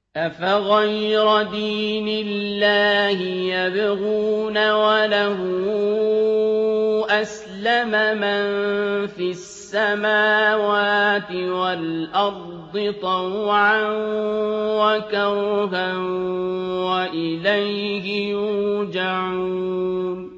أَفَغَيْرَ دِينِ اللَّهِ يَبْغُونَ وَلَهُ أَسْلَمَ مَن فِي السَّمَاوَاتِ وَالْأَرْضِ طَوْعًا وَكَرْهًا وَإِلَيْهِ يُرْجَعُونَ